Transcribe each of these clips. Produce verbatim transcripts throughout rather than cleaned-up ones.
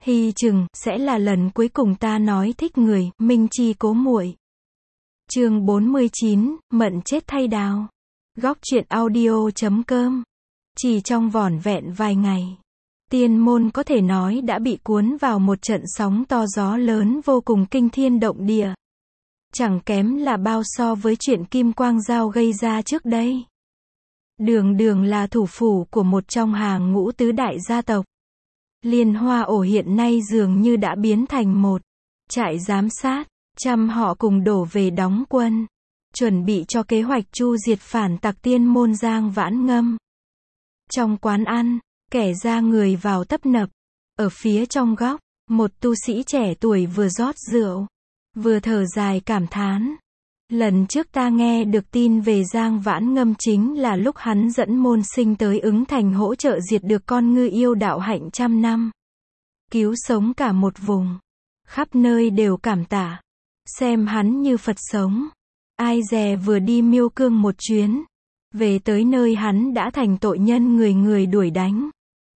Hy chừng sẽ là lần cuối cùng ta nói thích người, Minh Chi cố muội. Chương bốn mươi chín, Mận chết thay đào. Góc truyện audio chấm com. Chỉ trong vỏn vẹn vài ngày, Tiên môn có thể nói đã bị cuốn vào một trận sóng to gió lớn vô cùng kinh thiên động địa. Chẳng kém là bao so với chuyện Kim Quang Giao gây ra trước đây. Đường đường là thủ phủ của một trong hàng ngũ tứ đại gia tộc. Liên Hoa ổ hiện nay dường như đã biến thành một trại giám sát, trăm họ cùng đổ về đóng quân, chuẩn bị cho kế hoạch chu diệt phản tặc Tiên môn Giang Vãn Ngâm. Trong quán ăn, kẻ ra người vào tấp nập. Ở phía trong góc, một tu sĩ trẻ tuổi vừa rót rượu, vừa thở dài cảm thán. Lần trước ta nghe được tin về Giang Vãn Ngâm chính là lúc hắn dẫn môn sinh tới Ứng Thành hỗ trợ diệt được con ngư yêu đạo hạnh trăm năm, cứu sống cả một vùng. Khắp nơi đều cảm tạ, xem hắn như Phật sống. Ai dè vừa đi Miêu Cương một chuyến, về tới nơi hắn đã thành tội nhân người người đuổi đánh,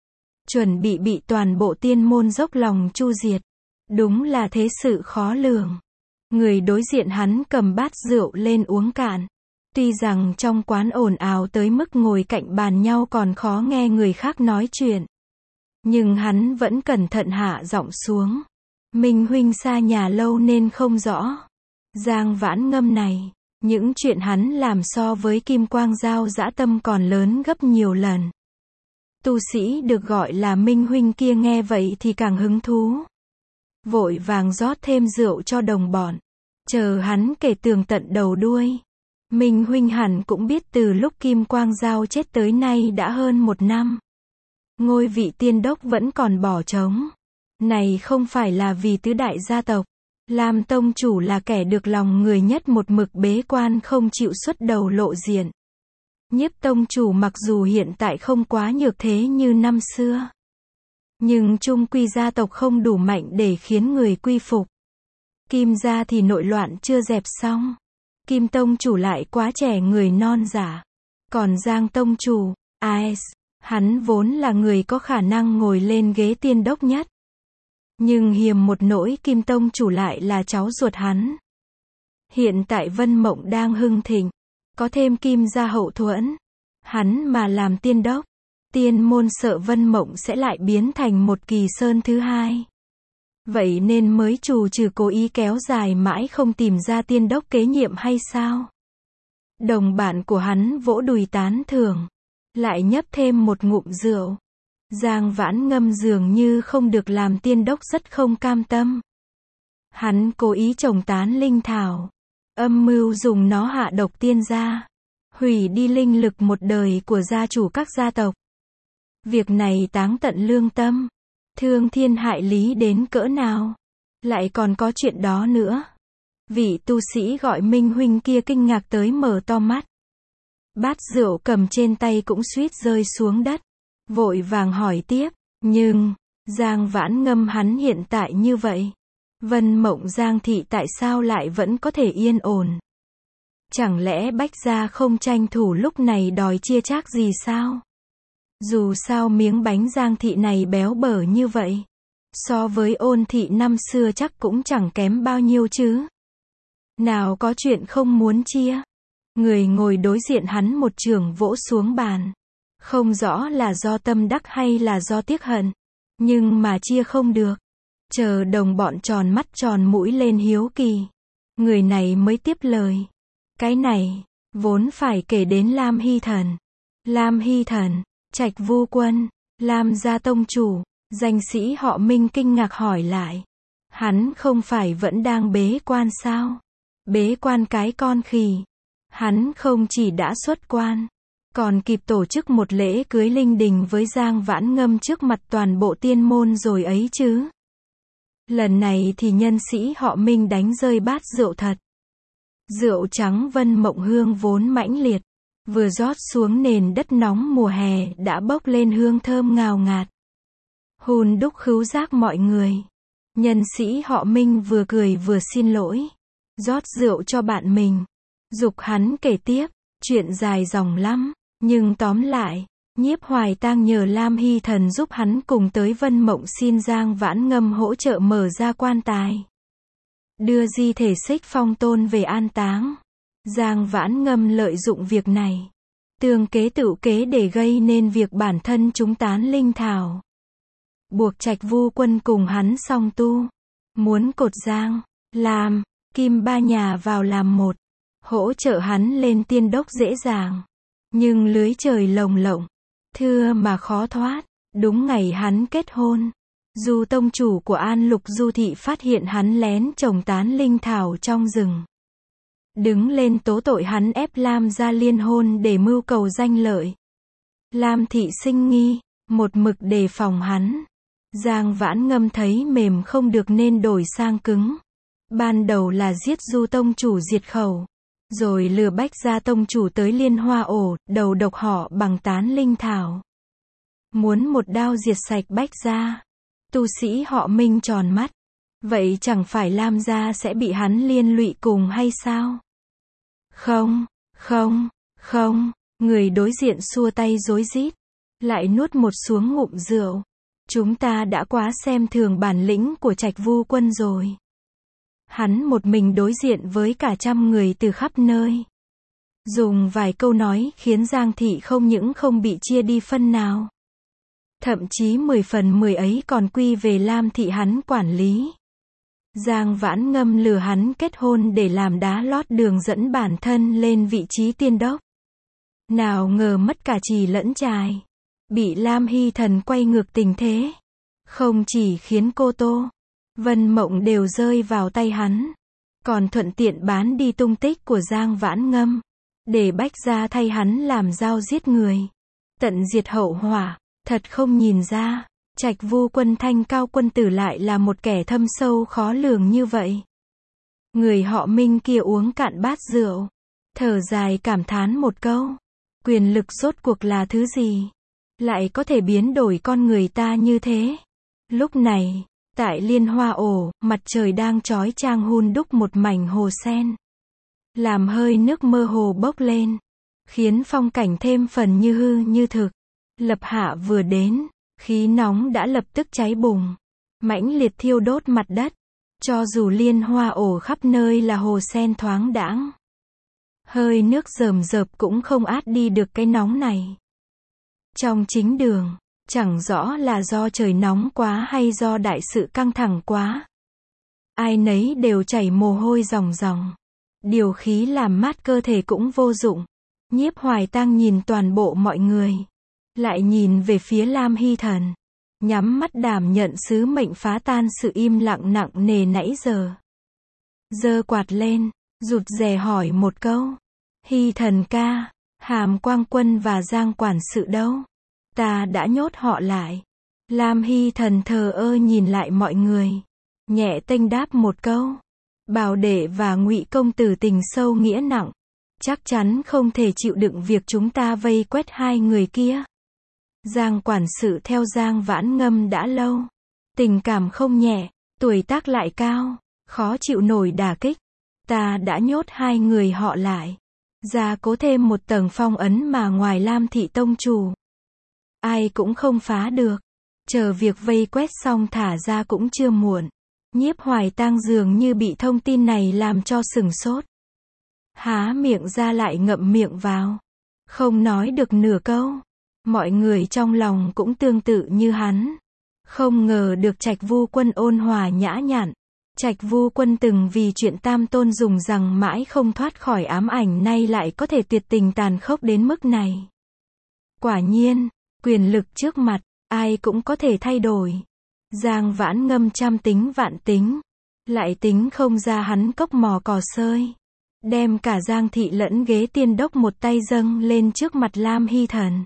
chuẩn bị bị toàn bộ tiên môn dốc lòng chu diệt. Đúng là thế sự khó lường. Người đối diện hắn cầm bát rượu lên uống cạn. Tuy rằng trong quán ồn ào tới mức ngồi cạnh bàn nhau còn khó nghe người khác nói chuyện, nhưng hắn vẫn cẩn thận hạ giọng xuống. Minh huynh xa nhà lâu nên không rõ Giang Vãn Ngâm này, những chuyện hắn làm so với Kim Quang Giao dã tâm còn lớn gấp nhiều lần. Tu sĩ được gọi là Minh huynh kia nghe vậy thì càng hứng thú, vội vàng rót thêm rượu cho đồng bọn, chờ hắn kể tường tận đầu đuôi. Minh huynh hẳn cũng biết từ lúc Kim Quang Giao chết tới nay đã hơn một năm. Ngôi vị tiên đốc vẫn còn bỏ trống. Này không phải là vì tứ đại gia tộc. Lam tông chủ là kẻ được lòng người nhất một mực bế quan không chịu xuất đầu lộ diện. Nhiếp tông chủ mặc dù hiện tại không quá nhược thế như năm xưa, nhưng chung quy gia tộc không đủ mạnh để khiến người quy phục. Kim gia thì nội loạn chưa dẹp xong. Kim tông chủ lại quá trẻ người non giả. Còn Giang tông chủ, ai, hắn vốn là người có khả năng ngồi lên ghế tiên đốc nhất. Nhưng hiềm một nỗi Kim tông chủ lại là cháu ruột hắn. Hiện tại Vân Mộng đang hưng thịnh, có thêm Kim gia hậu thuẫn, hắn mà làm tiên đốc, tiên môn sợ Vân Mộng sẽ lại biến thành một Kỳ Sơn thứ hai. Vậy nên mới trù trừ cố ý kéo dài mãi không tìm ra tiên đốc kế nhiệm hay sao? Đồng bạn của hắn vỗ đùi tán thưởng, lại nhấp thêm một ngụm rượu. Giang Vãn Ngâm dường như không được làm tiên đốc rất không cam tâm. Hắn cố ý trồng tán linh thảo, âm mưu dùng nó hạ độc tiên gia, hủy đi linh lực một đời của gia chủ các gia tộc. Việc này táng tận lương tâm, thương thiên hại lý đến cỡ nào. Lại còn có chuyện đó nữa. Vị tu sĩ gọi Minh huynh kia kinh ngạc tới mở to mắt. Bát rượu cầm trên tay cũng suýt rơi xuống đất, vội vàng hỏi tiếp. Nhưng, Giang Vãn Ngâm hắn hiện tại như vậy, Vân Mộng Giang thị tại sao lại vẫn có thể yên ổn? Chẳng lẽ Bách gia không tranh thủ lúc này đòi chia chác gì sao? Dù sao miếng bánh Giang thị này béo bở như vậy, so với Ôn thị năm xưa chắc cũng chẳng kém bao nhiêu chứ. Nào có chuyện không muốn chia. Người ngồi đối diện hắn một chưởng vỗ xuống bàn. Không rõ là do tâm đắc hay là do tiếc hận, nhưng mà chia không được. Chờ đồng bọn tròn mắt tròn mũi lên hiếu kỳ, người này mới tiếp lời. Cái này, vốn phải kể đến Lam Hy Thần. Lam Hy Thần, Trạch Vu Quân, Lam gia tông chủ. Danh sĩ họ Minh kinh ngạc hỏi lại. Hắn không phải vẫn đang bế quan sao? Bế quan cái con khỉ. Hắn không chỉ đã xuất quan, còn kịp tổ chức một lễ cưới linh đình với Giang Vãn Ngâm trước mặt toàn bộ tiên môn rồi ấy chứ. Lần này thì nhân sĩ họ Minh đánh rơi bát rượu thật. Rượu trắng Vân Mộng hương vốn mãnh liệt, vừa rót xuống nền đất nóng mùa hè đã bốc lên hương thơm ngào ngạt, hùn đúc khứu giác mọi người. Nhân sĩ họ Minh vừa cười vừa xin lỗi, rót rượu cho bạn mình, giục hắn kể tiếp. Chuyện dài dòng lắm, nhưng tóm lại, Nhiếp Hoài Tang nhờ Lam Hy Thần giúp hắn cùng tới Vân Mộng xin Giang Vãn Ngâm hỗ trợ mở ra quan tài, đưa di thể Xích Phong Tôn về an táng. Giang Vãn Ngâm lợi dụng việc này, tương kế tựu kế để gây nên việc bản thân chúng tán linh thảo, buộc Trạch Vu Quân cùng hắn song tu, muốn cột Giang, Lam, Kim ba nhà vào làm một, hỗ trợ hắn lên tiên đốc dễ dàng. Nhưng lưới trời lồng lộng, thưa mà khó thoát. Đúng ngày hắn kết hôn, Du tông chủ của An Lục Du thị phát hiện hắn lén trồng tán linh thảo trong rừng, đứng lên tố tội hắn ép Lam gia liên hôn để mưu cầu danh lợi. Lam thị sinh nghi, một mực đề phòng hắn. Giang Vãn Ngâm thấy mềm không được nên đổi sang cứng. Ban đầu là giết Du tông chủ diệt khẩu, rồi lừa Bách gia tông chủ tới Liên Hoa ổ, đầu độc họ bằng tán linh thảo, muốn một đao diệt sạch Bách gia. Tu sĩ họ Minh tròn mắt, vậy chẳng phải Lam gia sẽ bị hắn liên lụy cùng hay sao? Không, không, không, người đối diện xua tay rối rít, lại nuốt một xuống ngụm rượu. Chúng ta đã quá xem thường bản lĩnh của Trạch Vu Quân rồi. Hắn một mình đối diện với cả trăm người từ khắp nơi, dùng vài câu nói khiến Giang thị không những không bị chia đi phân nào, thậm chí mười phần mười ấy còn quy về Lam thị hắn quản lý. Giang Vãn Ngâm lừa hắn kết hôn để làm đá lót đường dẫn bản thân lên vị trí tiên đốc. Nào ngờ mất cả trì lẫn trài, bị Lam Hy Thần quay ngược tình thế. Không chỉ khiến cô Tô, Vân Mộng đều rơi vào tay hắn, còn thuận tiện bán đi tung tích của Giang Vãn Ngâm, để Bách gia thay hắn làm dao giết người, tận diệt hậu hỏa. Thật không nhìn ra, Trạch Vu Quân thanh cao quân tử lại là một kẻ thâm sâu khó lường như vậy. Người họ Minh kia uống cạn bát rượu, thở dài cảm thán một câu, quyền lực rốt cuộc là thứ gì, lại có thể biến đổi con người ta như thế. Lúc này, tại Liên Hoa ổ, mặt trời đang chói chang hun đúc một mảnh hồ sen, làm hơi nước mơ hồ bốc lên, khiến phong cảnh thêm phần như hư như thực. Lập hạ vừa đến, khí nóng đã lập tức cháy bùng, mãnh liệt thiêu đốt mặt đất. Cho dù Liên Hoa ổ khắp nơi là hồ sen thoáng đãng, hơi nước rờm rợp cũng không át đi được cái nóng này. Trong chính đường, chẳng rõ là do trời nóng quá hay do đại sự căng thẳng quá, ai nấy đều chảy mồ hôi ròng ròng. Điều khí làm mát cơ thể cũng vô dụng. Nhiếp Hoài Tang nhìn toàn bộ mọi người, lại nhìn về phía Lam Hy Thần, nhắm mắt đảm nhận sứ mệnh phá tan sự im lặng nặng nề nãy giờ. Giơ quạt lên, rụt rè hỏi một câu, Hy Thần ca, Hàm Quang Quân và Giang quản sự đâu? Ta đã nhốt họ lại. Lam Hy Thần thờ ơ nhìn lại mọi người, nhẹ tênh đáp một câu, Bảo đệ và Ngụy công tử tình sâu nghĩa nặng, chắc chắn không thể chịu đựng việc chúng ta vây quét hai người kia. Giang quản sự theo Giang Vãn Ngâm đã lâu, tình cảm không nhẹ, tuổi tác lại cao, khó chịu nổi đả kích. Ta đã nhốt hai người họ lại, gia cố thêm một tầng phong ấn mà ngoài Lam thị tông chủ, ai cũng không phá được. Chờ việc vây quét xong thả ra cũng chưa muộn. Nhiếp Hoài Tang dường như bị thông tin này làm cho sửng sốt, há miệng ra lại ngậm miệng vào, không nói được nửa câu. Mọi người trong lòng cũng tương tự như hắn, không ngờ được Trạch Vu Quân ôn hòa nhã nhặn. Trạch Vu Quân từng vì chuyện Tam Tôn dùng rằng mãi không thoát khỏi ám ảnh, nay lại có thể tuyệt tình tàn khốc đến mức này. Quả nhiên, quyền lực trước mặt, ai cũng có thể thay đổi. Giang Vãn Ngâm trăm tính vạn tính, lại tính không ra hắn cốc mò cò sơi, đem cả Giang thị lẫn ghế tiên đốc một tay dâng lên trước mặt Lam Hy Thần.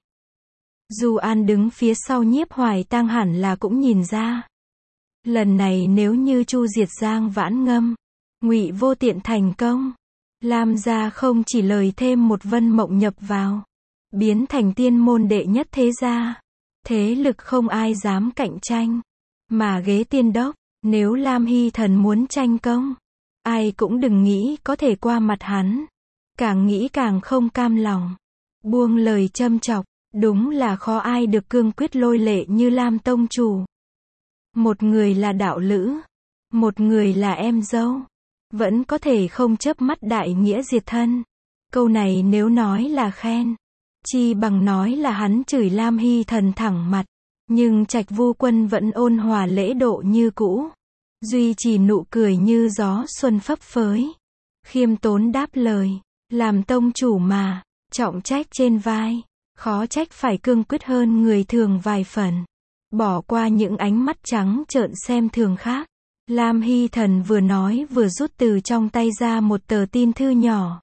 Du An đứng phía sau Nhiếp Hoài Tang hẳn là cũng nhìn ra. Lần này nếu như chu diệt Giang Vãn Ngâm, Ngụy Vô Tiện thành công, Lam gia không chỉ lời thêm một Vân Mộng nhập vào, biến thành tiên môn đệ nhất thế gia, thế lực không ai dám cạnh tranh. Mà ghế tiên đốc, nếu Lam Hy Thần muốn tranh công, ai cũng đừng nghĩ có thể qua mặt hắn. Càng nghĩ càng không cam lòng, buông lời châm chọc, Đúng là khó ai được cương quyết lôi lệ như Lam tông chủ. Một người là đạo lữ, một người là em dâu, vẫn có thể không chớp mắt đại nghĩa diệt thân. Câu này nếu nói là khen, chi bằng nói là hắn chửi Lam Hy Thần thẳng mặt. Nhưng Trạch Vu Quân vẫn ôn hòa lễ độ như cũ, duy trì nụ cười như gió xuân phấp phới, khiêm tốn đáp lời, làm tông chủ mà, trọng trách trên vai, khó trách phải cương quyết hơn người thường vài phần. Bỏ qua những ánh mắt trắng trợn xem thường khác, Lam Hy Thần vừa nói vừa rút từ trong tay ra một tờ tin thư nhỏ,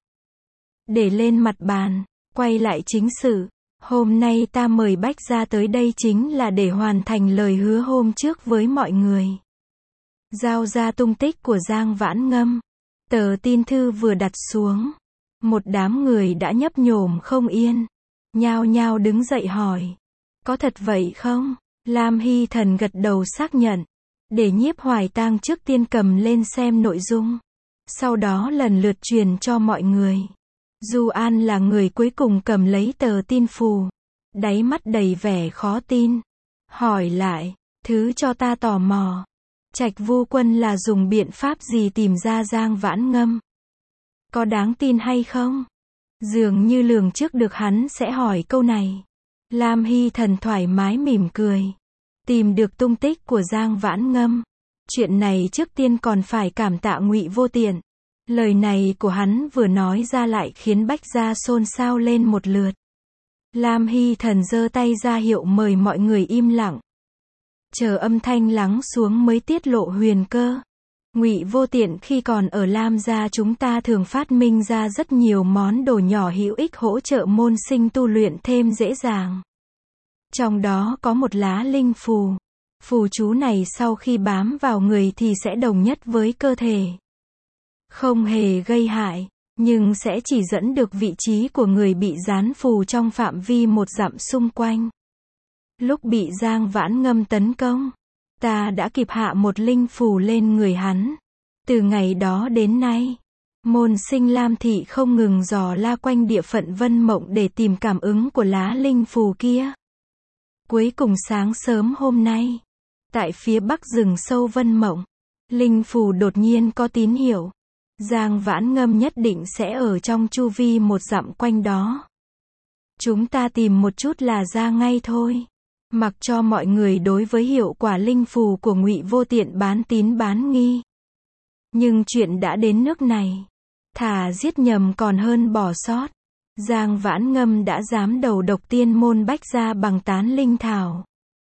để lên mặt bàn, quay lại chính sự. Hôm nay ta mời Bách Gia tới đây chính là để hoàn thành lời hứa hôm trước với mọi người. Giao ra tung tích của Giang Vãn Ngâm. Tờ tin thư vừa đặt xuống, một đám người đã nhấp nhổm không yên, nhao nhao đứng dậy hỏi. Có thật vậy không? Lam Hy Thần gật đầu xác nhận, để Nhiếp Hoài Tang trước tiên cầm lên xem nội dung, sau đó lần lượt truyền cho mọi người. Du An là người cuối cùng cầm lấy tờ tin phù, đáy mắt đầy vẻ khó tin, hỏi lại, thứ cho ta tò mò, Trạch Vu Quân là dùng biện pháp gì tìm ra Giang Vãn Ngâm? Có đáng tin hay không? Dường như lường trước được hắn sẽ hỏi câu này. Lam Hy Thần thoải mái mỉm cười. Tìm được tung tích của Giang Vãn Ngâm. Chuyện này trước tiên còn phải cảm tạ Ngụy Vô Tiện. Lời này của hắn vừa nói ra lại khiến Bách Gia xôn xao lên một lượt. Lam Hy Thần giơ tay ra hiệu mời mọi người im lặng. Chờ âm thanh lắng xuống mới tiết lộ huyền cơ. Ngụy Vô Tiện khi còn ở Lam gia chúng ta thường phát minh ra rất nhiều món đồ nhỏ hữu ích hỗ trợ môn sinh tu luyện thêm dễ dàng. Trong đó có một lá linh phù. Phù chú này sau khi bám vào người thì sẽ đồng nhất với cơ thể. Không hề gây hại, nhưng sẽ chỉ dẫn được vị trí của người bị dán phù trong phạm vi một dặm xung quanh. Lúc bị Giang Vãn Ngâm tấn công, ta đã kịp hạ một linh phù lên người hắn. Từ ngày đó đến nay, môn sinh Lam thị không ngừng dò la quanh địa phận Vân Mộng để tìm cảm ứng của lá linh phù kia. Cuối cùng sáng sớm hôm nay, tại phía bắc rừng sâu Vân Mộng, linh phù đột nhiên có tín hiệu. Giang Vãn Ngâm nhất định sẽ ở trong chu vi một dặm quanh đó. Chúng ta tìm một chút là ra ngay thôi. Mặc cho mọi người đối với hiệu quả linh phù của Ngụy Vô Tiện bán tín bán nghi. Nhưng chuyện đã đến nước này, thà giết nhầm còn hơn bỏ sót. Giang Vãn Ngâm đã dám đầu độc tiên môn Bách Gia bằng tán linh thảo.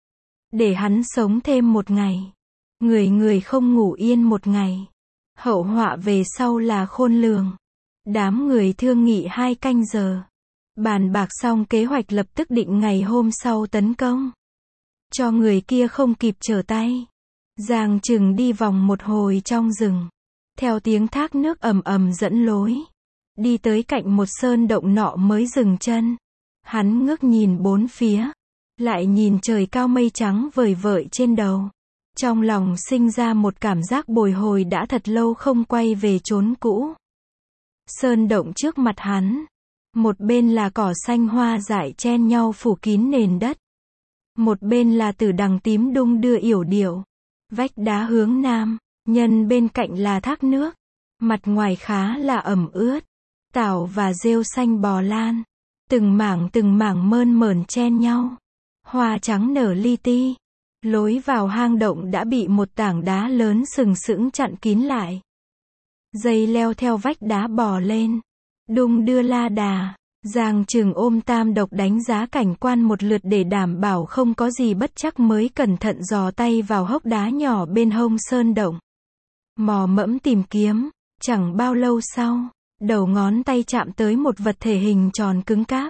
Để hắn sống thêm một ngày. Người người không ngủ yên một ngày. Hậu họa về sau là khôn lường. Đám người thương nghị hai canh giờ. Bàn bạc xong kế hoạch lập tức định ngày hôm sau tấn công. Cho người kia không kịp trở tay. Giang Trừng đi vòng một hồi trong rừng. Theo tiếng thác nước ầm ầm dẫn lối. Đi tới cạnh một sơn động nọ mới dừng chân. Hắn ngước nhìn bốn phía. Lại nhìn trời cao mây trắng vời vợi trên đầu. Trong lòng sinh ra một cảm giác bồi hồi đã thật lâu không quay về chốn cũ. Sơn động trước mặt hắn. Một bên là cỏ xanh hoa dại chen nhau phủ kín nền đất. Một bên là tử đằng tím đung đưa yểu điệu. Vách đá hướng nam, nhân bên cạnh là thác nước. Mặt ngoài khá là ẩm ướt. Tảo và rêu xanh bò lan. Từng mảng từng mảng mơn mởn chen nhau. Hoa trắng nở li ti. Lối vào hang động đã bị một tảng đá lớn sừng sững chặn kín lại. Dây leo theo vách đá bò lên. Đung đưa la đà. Giang Trừng ôm tam độc đánh giá cảnh quan một lượt để đảm bảo không có gì bất trắc mới cẩn thận dò tay vào hốc đá nhỏ bên hông sơn động. Mò mẫm tìm kiếm, chẳng bao lâu sau, đầu ngón tay chạm tới một vật thể hình tròn cứng cáp.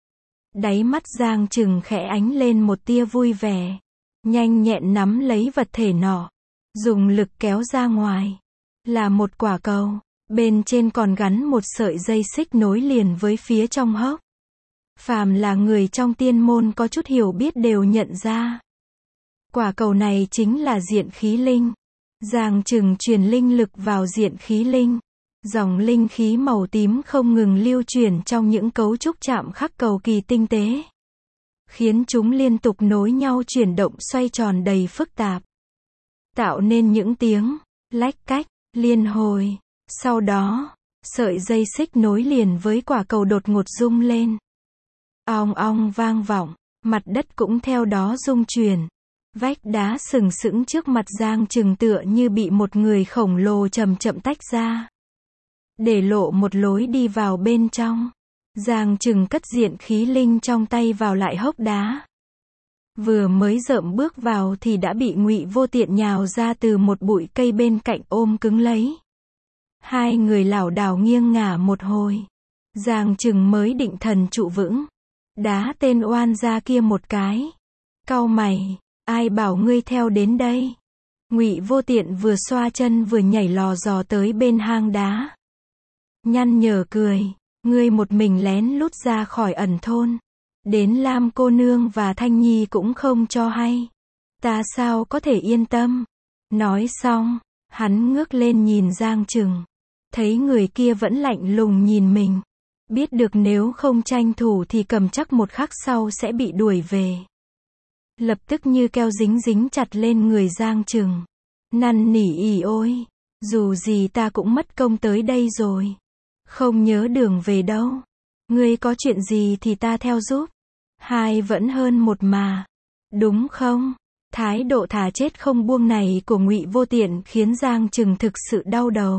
Đáy mắt Giang Trừng khẽ ánh lên một tia vui vẻ. Nhanh nhẹn nắm lấy vật thể nọ. Dùng lực kéo ra ngoài. Là một quả cầu. Bên trên còn gắn một sợi dây xích nối liền với phía trong hốc. Phàm là người trong tiên môn có chút hiểu biết đều nhận ra. Quả cầu này chính là diện khí linh. Giang Trừng truyền linh lực vào diện khí linh. Dòng linh khí màu tím không ngừng lưu chuyển trong những cấu trúc chạm khắc cầu kỳ tinh tế. khiến chúng liên tục nối nhau chuyển động xoay tròn đầy phức tạp, tạo nên những tiếng lách cách liên hồi. Sau đó, sợi dây xích nối liền với quả cầu đột ngột rung lên. Ong ong vang vọng, mặt đất cũng theo đó rung chuyển. Vách đá sừng sững trước mặt Giang Trừng tựa như bị một người khổng lồ chậm chậm tách ra, để lộ một lối đi vào bên trong. Giang Trừng cất diện khí linh trong tay vào lại hốc đá. Vừa mới dợm bước vào thì đã bị Ngụy Vô Tiện nhào ra từ một bụi cây bên cạnh ôm cứng lấy. Hai người lảo đảo nghiêng ngả một hồi. Giang Trừng mới định thần trụ vững, đá tên oan gia kia một cái. Cau mày, ai bảo ngươi theo đến đây? Ngụy Vô Tiện vừa xoa chân vừa nhảy lò dò tới bên hang đá. Nhăn nhở cười, ngươi một mình lén lút ra khỏi ẩn thôn, đến Lam cô nương và Thanh Nhi cũng không cho hay. Ta sao có thể yên tâm? Nói xong, hắn ngước lên nhìn Giang Trừng, thấy người kia vẫn lạnh lùng nhìn mình, biết được nếu không tranh thủ thì cầm chắc một khắc sau sẽ bị đuổi về. Lập tức như keo dính dính chặt lên người Giang Trừng, năn nỉ ỉ ôi, dù gì ta cũng mất công tới đây rồi, không nhớ đường về đâu, ngươi có chuyện gì thì ta theo giúp, hai vẫn hơn một mà, đúng không? Thái độ thà chết không buông này của Ngụy Vô Tiện khiến Giang Trừng thực sự đau đầu.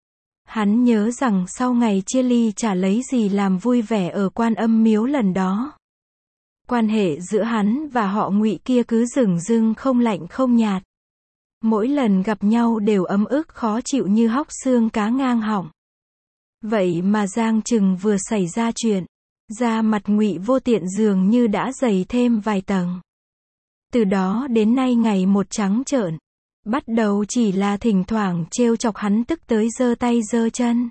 Hắn nhớ rằng sau ngày chia ly chả lấy gì làm vui vẻ ở Quan Âm miếu lần đó, quan hệ giữa hắn và họ Ngụy kia cứ dửng dưng không lạnh không nhạt. Mỗi lần gặp nhau đều ấm ức khó chịu như hóc xương cá ngang họng. Vậy mà Giang Trừng vừa xảy ra chuyện, da mặt Ngụy Vô Tiện dường như đã dày thêm vài tầng. Từ đó đến nay ngày một trắng trợn. Bắt đầu chỉ là thỉnh thoảng trêu chọc hắn tức tới giơ tay giơ chân.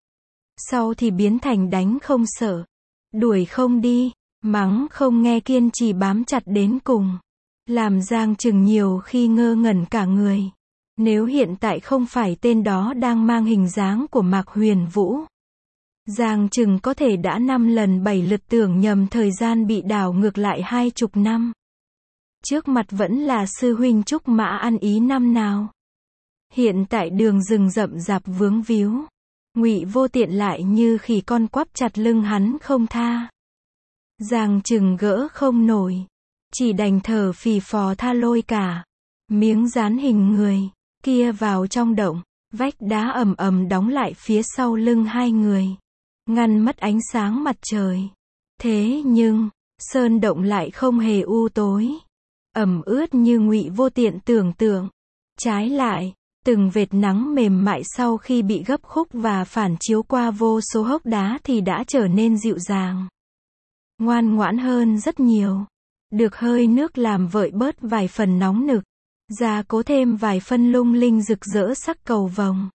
Sau thì biến thành đánh không sợ, đuổi không đi, mắng không nghe, kiên trì bám chặt đến cùng. Làm Giang Trừng nhiều khi ngơ ngẩn cả người. Nếu hiện tại không phải tên đó đang mang hình dáng của Mạc Huyền Vũ, Giang Trừng có thể đã năm lần bảy lượt tưởng nhầm thời gian bị đảo ngược lại hai chục năm. Trước mặt vẫn là sư huynh Trúc Mã ăn ý năm nào. Hiện tại đường rừng rậm rạp vướng víu, Ngụy Vô Tiện lại như khỉ con quắp chặt lưng hắn không tha. Giang Trừng gỡ không nổi, chỉ đành thở phì phò tha lôi cả miếng dán hình người kia vào trong động. Vách đá ầm ầm đóng lại phía sau lưng hai người, ngăn mất ánh sáng mặt trời. Thế nhưng, sơn động lại không hề u tối, ẩm ướt như Ngụy Vô Tiện tưởng tượng. Trái lại, từng vệt nắng mềm mại sau khi bị gấp khúc và phản chiếu qua vô số hốc đá thì đã trở nên dịu dàng, ngoan ngoãn hơn rất nhiều. Được hơi nước làm vợi bớt vài phần nóng nực, gia cố thêm vài phân lung linh rực rỡ sắc cầu vồng.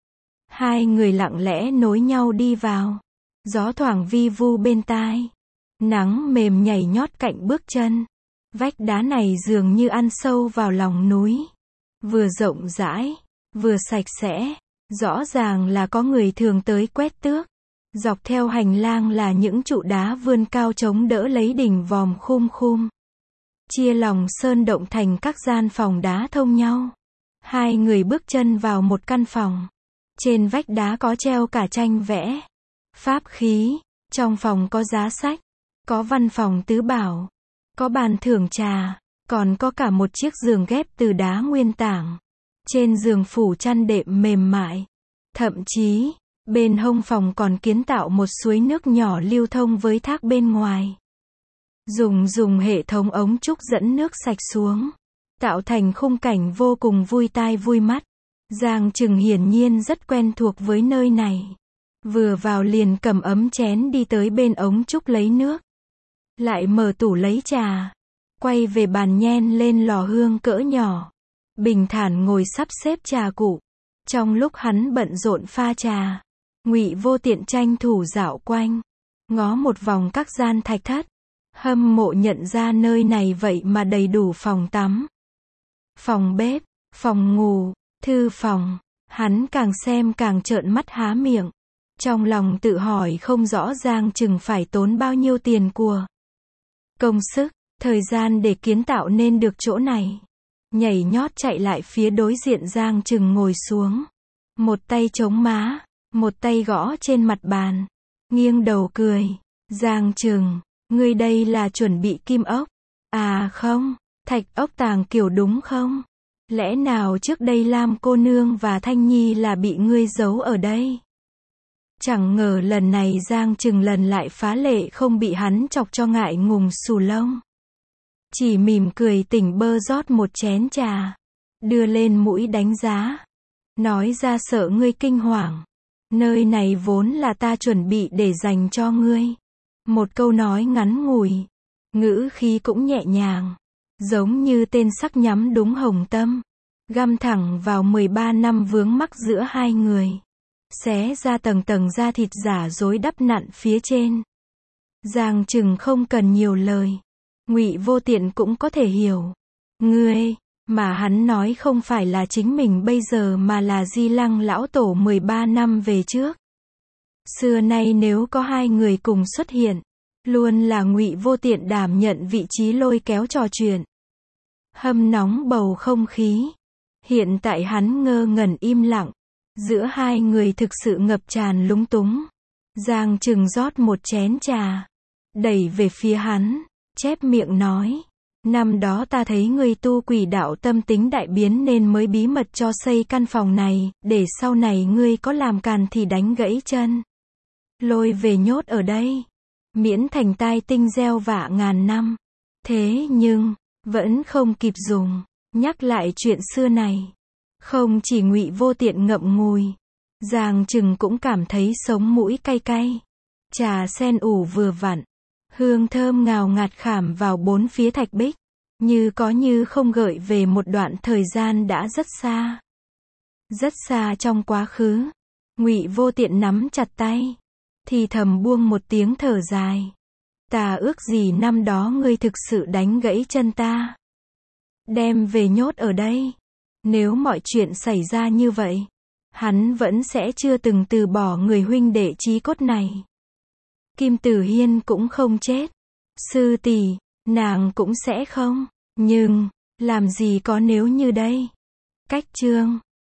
Hai người lặng lẽ nối nhau đi vào, gió thoảng vi vu bên tai, nắng mềm nhảy nhót cạnh bước chân. Vách đá này dường như ăn sâu vào lòng núi, vừa rộng rãi, vừa sạch sẽ, rõ ràng là có người thường tới quét tước. Dọc theo hành lang là những trụ đá vươn cao chống đỡ lấy đỉnh vòm khum khum, chia lòng sơn động thành các gian phòng đá thông nhau. Hai người bước chân vào một căn phòng, trên vách đá có treo cả tranh vẽ, pháp khí, trong phòng có giá sách, có văn phòng tứ bảo, có bàn thưởng trà, còn có cả một chiếc giường ghép từ đá nguyên tảng. Trên giường phủ chăn đệm mềm mại. Thậm chí, bên hông phòng còn kiến tạo một suối nước nhỏ lưu thông với thác bên ngoài. Dùng dùng hệ thống ống trúc dẫn nước sạch xuống, tạo thành khung cảnh vô cùng vui tai vui mắt. Giang Trừng hiển nhiên rất quen thuộc với nơi này. Vừa vào liền cầm ấm chén đi tới bên ống trúc lấy nước. Lại mở tủ lấy trà, quay về bàn nhen lên lò hương cỡ nhỏ, bình thản ngồi sắp xếp trà cụ. Trong lúc hắn bận rộn pha trà, Ngụy Vô Tiện tranh thủ dạo quanh, ngó một vòng các gian thạch thất, hâm mộ nhận ra nơi này vậy mà đầy đủ phòng tắm, phòng bếp, phòng ngủ, thư phòng. Hắn càng xem càng trợn mắt há miệng, trong lòng tự hỏi không rõ Giang Trừng phải tốn bao nhiêu tiền của công sức, thời gian để kiến tạo nên được chỗ này. Nhảy nhót chạy lại phía đối diện Giang Trừng ngồi xuống. Một tay chống má, một tay gõ trên mặt bàn. Nghiêng đầu cười. Giang Trừng, ngươi đây là chuẩn bị kim ốc. À không, thạch ốc tàng kiểu đúng không? Lẽ nào trước đây Lam cô nương và Thanh Nhi là bị ngươi giấu ở đây? Chẳng ngờ lần này Giang Trừng lần lại phá lệ không bị hắn chọc cho ngại ngùng xù lông. Chỉ mỉm cười tỉnh bơ rót một chén trà. Đưa lên mũi đánh giá. Nói ra sợ ngươi kinh hoàng. Nơi này vốn là ta chuẩn bị để dành cho ngươi. Một câu nói ngắn ngủi. Ngữ khí cũng nhẹ nhàng. Giống như tên sắc nhắm đúng hồng tâm. Găm thẳng vào mười ba năm vướng mắc giữa hai người. Xé ra tầng tầng da thịt giả dối đắp nặn phía trên. Giang Trừng không cần nhiều lời. Ngụy Vô Tiện cũng có thể hiểu. Ngươi, mà hắn nói không phải là chính mình bây giờ mà là Di Lăng lão tổ mười ba năm về trước. Xưa nay nếu có hai người cùng xuất hiện, luôn là Ngụy Vô Tiện đảm nhận vị trí lôi kéo trò chuyện. Hâm nóng bầu không khí. Hiện tại hắn ngơ ngẩn im lặng. Giữa hai người thực sự ngập tràn lúng túng. Giang Trừng rót một chén trà. Đẩy về phía hắn. Chép miệng nói. Năm đó ta thấy ngươi tu quỷ đạo tâm tính đại biến nên mới bí mật cho xây căn phòng này, để sau này ngươi có làm càn thì đánh gãy chân. Lôi về nhốt ở đây. Miễn thành tai tinh gieo vạ ngàn năm. Thế nhưng, vẫn không kịp dùng. Nhắc lại chuyện xưa này. Không chỉ Ngụy Vô Tiện ngậm ngùi. Giang Trừng cũng cảm thấy sống mũi cay cay. Trà sen ủ vừa vặn. Hương thơm ngào ngạt khảm vào bốn phía thạch bích. Như có như không gợi về một đoạn thời gian đã rất xa. Rất xa trong quá khứ. Ngụy Vô Tiện nắm chặt tay. Thì thầm buông một tiếng thở dài. Ta ước gì năm đó ngươi thực sự đánh gãy chân ta. Đem về nhốt ở đây. Nếu mọi chuyện xảy ra như vậy, hắn vẫn sẽ chưa từng từ bỏ người huynh đệ chí cốt này. Kim Tử Hiên cũng không chết. Sư tỷ, nàng cũng sẽ không. Nhưng, làm gì có nếu như đây. Cách chương